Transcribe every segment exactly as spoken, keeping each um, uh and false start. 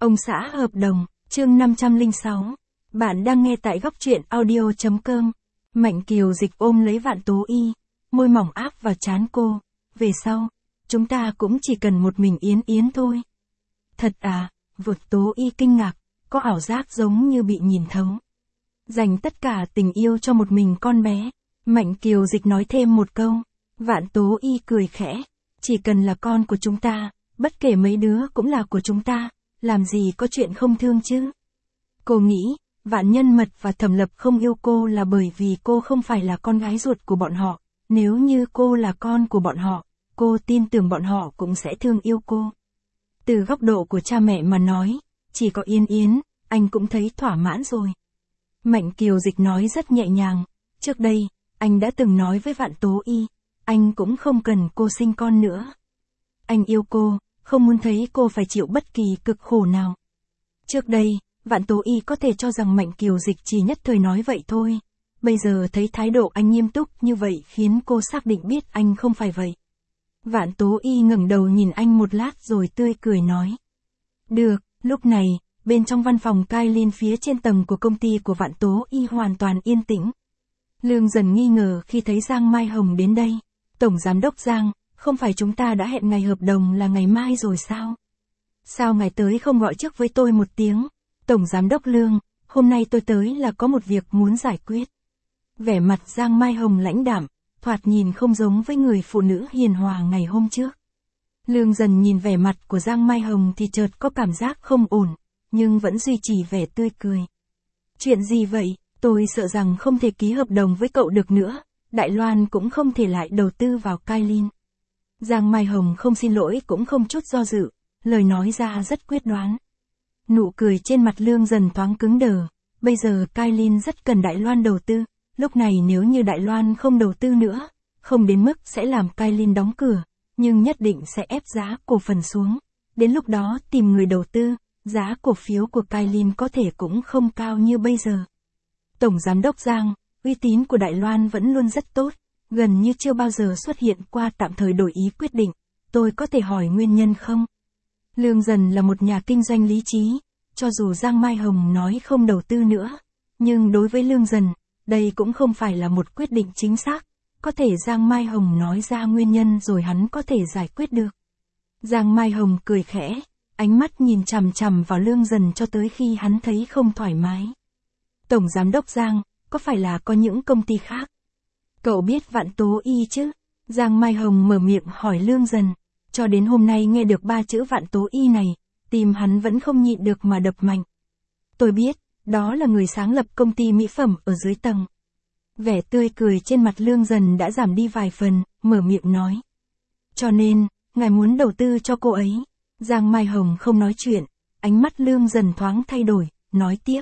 Ông xã hợp đồng, chương năm trăm lẻ sáu. Bạn đang nghe tại góc truyện audio.com. Mạnh Kiều Dịch ôm lấy Vạn Tố Y, môi mỏng áp vào trán cô. Về sau, chúng ta cũng chỉ cần một mình Yến Yến thôi. Thật à, Vượt Tố Y kinh ngạc, có ảo giác giống như bị nhìn thấu. Dành tất cả tình yêu cho một mình con bé. Mạnh Kiều Dịch nói thêm một câu. Vạn Tố Y cười khẽ. Chỉ cần là con của chúng ta, bất kể mấy đứa cũng là của chúng ta, làm gì có chuyện không thương chứ. Cô nghĩ, Vạn Nhân Mật và Thẩm Lập không yêu cô là bởi vì cô không phải là con gái ruột của bọn họ. Nếu như cô là con của bọn họ, cô tin tưởng bọn họ cũng sẽ thương yêu cô. Từ góc độ của cha mẹ mà nói, chỉ có Yến Yến, anh cũng thấy thỏa mãn rồi. Mạnh Kiều Dịch nói rất nhẹ nhàng. Trước đây, anh đã từng nói với Vạn Tố Y, anh cũng không cần cô sinh con nữa. Anh yêu cô, không muốn thấy cô phải chịu bất kỳ cực khổ nào. Trước đây, Vạn Tố Y có thể cho rằng Mạnh Kiều Dịch chỉ nhất thời nói vậy thôi. Bây giờ thấy thái độ anh nghiêm túc như vậy khiến cô xác định biết anh không phải vậy. Vạn Tố Y ngẩng đầu nhìn anh một lát rồi tươi cười nói. Được, lúc này, bên trong văn phòng Kailin phía trên tầng của công ty của Vạn Tố Y hoàn toàn yên tĩnh. Lương dần nghi ngờ khi thấy Giang Mai Hồng đến đây. Tổng Giám đốc Giang, không phải chúng ta đã hẹn ngày hợp đồng là ngày mai rồi sao? Sao ngài tới không gọi trước với tôi một tiếng? Tổng Giám đốc Lương, hôm nay tôi tới là có một việc muốn giải quyết. Vẻ mặt Giang Mai Hồng lãnh đạm, thoạt nhìn không giống với người phụ nữ hiền hòa ngày hôm trước. Lương dần nhìn vẻ mặt của Giang Mai Hồng thì chợt có cảm giác không ổn, nhưng vẫn duy trì vẻ tươi cười. Chuyện gì vậy? Tôi sợ rằng không thể ký hợp đồng với cậu được nữa, Đại Loan cũng không thể lại đầu tư vào Kailin. Giang Mai Hồng không xin lỗi cũng không chút do dự, lời nói ra rất quyết đoán. Nụ cười trên mặt Lương dần thoáng cứng đờ, bây giờ Kailin rất cần Đại Loan đầu tư, lúc này nếu như Đại Loan không đầu tư nữa, không đến mức sẽ làm Kailin đóng cửa, nhưng nhất định sẽ ép giá cổ phần xuống. Đến lúc đó tìm người đầu tư, giá cổ phiếu của Kailin có thể cũng không cao như bây giờ. Tổng Giám đốc Giang, uy tín của Đại Loan vẫn luôn rất tốt, gần như chưa bao giờ xuất hiện qua tạm thời đổi ý quyết định, tôi có thể hỏi nguyên nhân không? Lương dần là một nhà kinh doanh lý trí, cho dù Giang Mai Hồng nói không đầu tư nữa, nhưng đối với Lương dần, đây cũng không phải là một quyết định chính xác, có thể Giang Mai Hồng nói ra nguyên nhân rồi hắn có thể giải quyết được. Giang Mai Hồng cười khẽ, ánh mắt nhìn chằm chằm vào Lương dần cho tới khi hắn thấy không thoải mái. Tổng Giám đốc Giang, có phải là có những công ty khác? Cậu biết Vạn Tố Y chứ? Giang Mai Hồng mở miệng hỏi Lương dần. Cho đến hôm nay nghe được ba chữ Vạn Tố Y này, tim hắn vẫn không nhịn được mà đập mạnh. Tôi biết, đó là người sáng lập công ty mỹ phẩm ở dưới tầng. Vẻ tươi cười trên mặt Lương dần đã giảm đi vài phần, mở miệng nói. Cho nên, ngài muốn đầu tư cho cô ấy. Giang Mai Hồng không nói chuyện, ánh mắt Lương dần thoáng thay đổi, nói tiếp.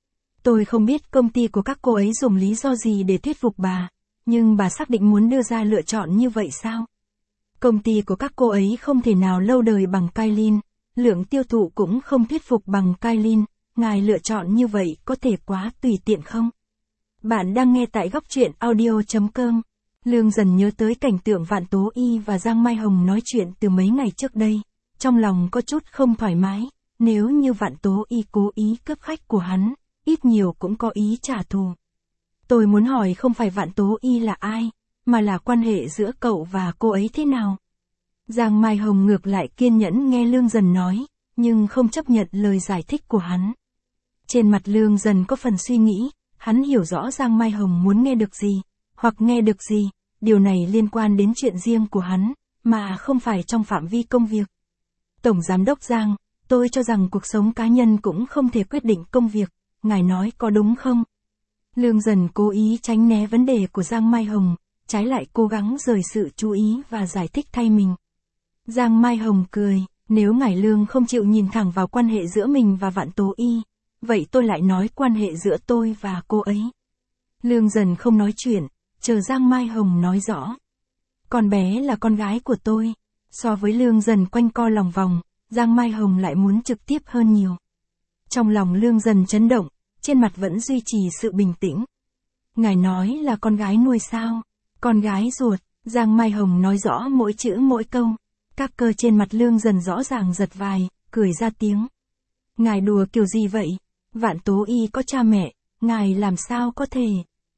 Tôi không biết công ty của các cô ấy dùng lý do gì để thuyết phục bà, nhưng bà xác định muốn đưa ra lựa chọn như vậy sao? Công ty của các cô ấy không thể nào lâu đời bằng Kailin, lượng tiêu thụ cũng không thuyết phục bằng Kailin, ngài lựa chọn như vậy có thể quá tùy tiện không? Bạn đang nghe tại góc truyện audio.com. Lương dần nhớ tới cảnh tượng Vạn Tố Y và Giang Mai Hồng nói chuyện từ mấy ngày trước đây, trong lòng có chút không thoải mái, nếu như Vạn Tố Y cố ý cướp khách của hắn, ít nhiều cũng có ý trả thù. Tôi muốn hỏi không phải Vạn Tố Y là ai, mà là quan hệ giữa cậu và cô ấy thế nào? Giang Mai Hồng ngược lại kiên nhẫn nghe Lương dần nói, nhưng không chấp nhận lời giải thích của hắn. Trên mặt Lương dần có phần suy nghĩ, hắn hiểu rõ Giang Mai Hồng muốn nghe được gì, hoặc nghe được gì, điều này liên quan đến chuyện riêng của hắn, mà không phải trong phạm vi công việc. Tổng Giám đốc Giang, tôi cho rằng cuộc sống cá nhân cũng không thể quyết định công việc, ngài nói có đúng không? Lương dần cố ý tránh né vấn đề của Giang Mai Hồng, trái lại cố gắng rời sự chú ý và giải thích thay mình. Giang Mai Hồng cười, nếu ngài Lương không chịu nhìn thẳng vào quan hệ giữa mình và Vạn Tố Y, vậy tôi lại nói quan hệ giữa tôi và cô ấy. Lương dần không nói chuyện, chờ Giang Mai Hồng nói rõ. Con bé là con gái của tôi. So với Lương dần quanh co lòng vòng, Giang Mai Hồng lại muốn trực tiếp hơn nhiều. Trong lòng Lương dần chấn động, trên mặt vẫn duy trì sự bình tĩnh. Ngài nói là con gái nuôi sao? Con gái ruột, Giang Mai Hồng nói rõ mỗi chữ mỗi câu. Các cơ trên mặt Lương dần rõ ràng giật vài, cười ra tiếng. Ngài đùa kiểu gì vậy? Vạn Tố Y có cha mẹ, ngài làm sao có thể?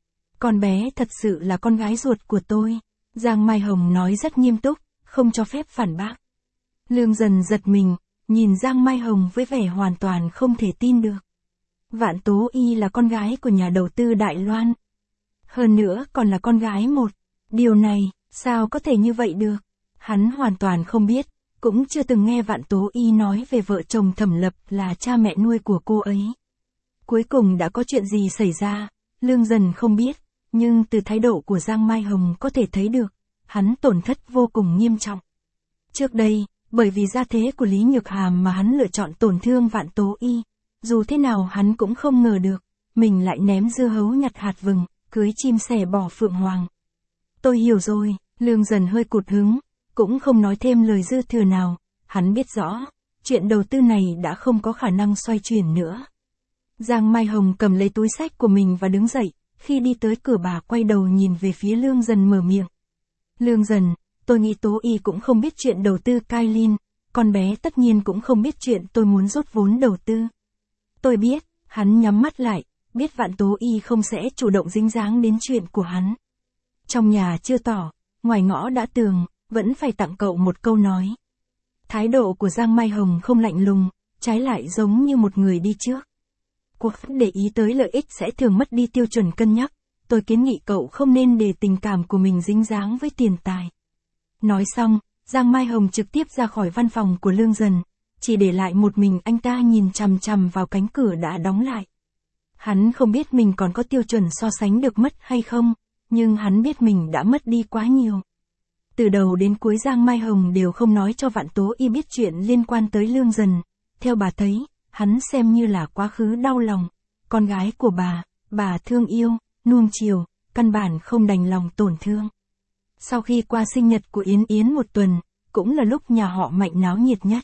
Con bé thật sự là con gái ruột của tôi. Giang Mai Hồng nói rất nghiêm túc, không cho phép phản bác. Lương Dần giật mình, nhìn Giang Mai Hồng với vẻ hoàn toàn không thể tin được. Vạn Tố Y là con gái của nhà đầu tư Đại Loan. Hơn nữa còn là con gái một. Điều này, sao có thể như vậy được? Hắn hoàn toàn không biết, cũng chưa từng nghe Vạn Tố Y nói về vợ chồng Thẩm Lập là cha mẹ nuôi của cô ấy. Cuối cùng đã có chuyện gì xảy ra, Lương Dần không biết, nhưng từ thái độ của Giang Mai Hồng có thể thấy được, hắn tổn thất vô cùng nghiêm trọng. Trước đây, bởi vì gia thế của Lý Nhược Hàm mà hắn lựa chọn tổn thương Vạn Tố Y, dù thế nào hắn cũng không ngờ được, mình lại ném dưa hấu nhặt hạt vừng, cưới chim sẻ bỏ phượng hoàng. Tôi hiểu rồi, Lương Dần hơi cụt hứng, cũng không nói thêm lời dư thừa nào, hắn biết rõ, chuyện đầu tư này đã không có khả năng xoay chuyển nữa. Giang Mai Hồng cầm lấy túi sách của mình và đứng dậy, khi đi tới cửa bà quay đầu nhìn về phía Lương Dần mở miệng. Lương Dần, tôi nghĩ Tố Y cũng không biết chuyện đầu tư Kailin, con bé tất nhiên cũng không biết chuyện tôi muốn rút vốn đầu tư. Tôi biết, hắn nhắm mắt lại, biết Vạn Tố Y không sẽ chủ động dính dáng đến chuyện của hắn. Trong nhà chưa tỏ, ngoài ngõ đã tường, vẫn phải tặng cậu một câu nói. Thái độ của Giang Mai Hồng không lạnh lùng, trái lại giống như một người đi trước. Cuộc để ý tới lợi ích sẽ thường mất đi tiêu chuẩn cân nhắc, tôi kiến nghị cậu không nên để tình cảm của mình dính dáng với tiền tài. Nói xong, Giang Mai Hồng trực tiếp ra khỏi văn phòng của Lương Dần, chỉ để lại một mình anh ta nhìn chằm chằm vào cánh cửa đã đóng lại. Hắn không biết mình còn có tiêu chuẩn so sánh được mất hay không, nhưng hắn biết mình đã mất đi quá nhiều. Từ đầu đến cuối Giang Mai Hồng đều không nói cho Vạn Tố Y biết chuyện liên quan tới Lương Dần. Theo bà thấy, hắn xem như là quá khứ đau lòng. Con gái của bà, bà thương yêu, nuông chiều, căn bản không đành lòng tổn thương. Sau khi qua sinh nhật của Yến Yến một tuần, cũng là lúc nhà họ Mạnh náo nhiệt nhất.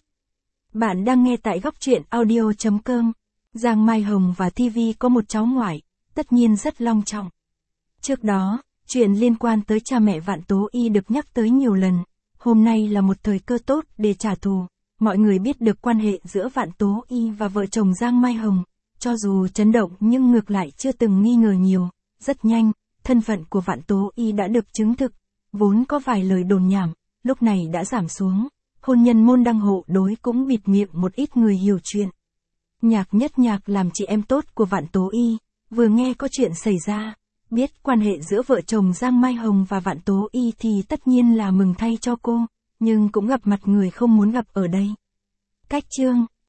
Bạn đang nghe tại góc truyện audio chấm com. Giang Mai Hồng và ti vi có một cháu ngoại, tất nhiên rất long trọng. Trước đó, chuyện liên quan tới cha mẹ Vạn Tố Y được nhắc tới nhiều lần, hôm nay là một thời cơ tốt để trả thù. Mọi người biết được quan hệ giữa Vạn Tố Y và vợ chồng Giang Mai Hồng, cho dù chấn động nhưng ngược lại chưa từng nghi ngờ nhiều. Rất nhanh, thân phận của Vạn Tố Y đã được chứng thực, vốn có vài lời đồn nhảm, lúc này đã giảm xuống. Hôn nhân môn đăng hộ đối cũng bịt miệng một ít người hiểu chuyện. Nhạc Nhất Nhạc làm chị em tốt của Vạn Tố Y, vừa nghe có chuyện xảy ra, biết quan hệ giữa vợ chồng Giang Mai Hồng và Vạn Tố Y thì tất nhiên là mừng thay cho cô, nhưng cũng gặp mặt người không muốn gặp ở đây. Cách chương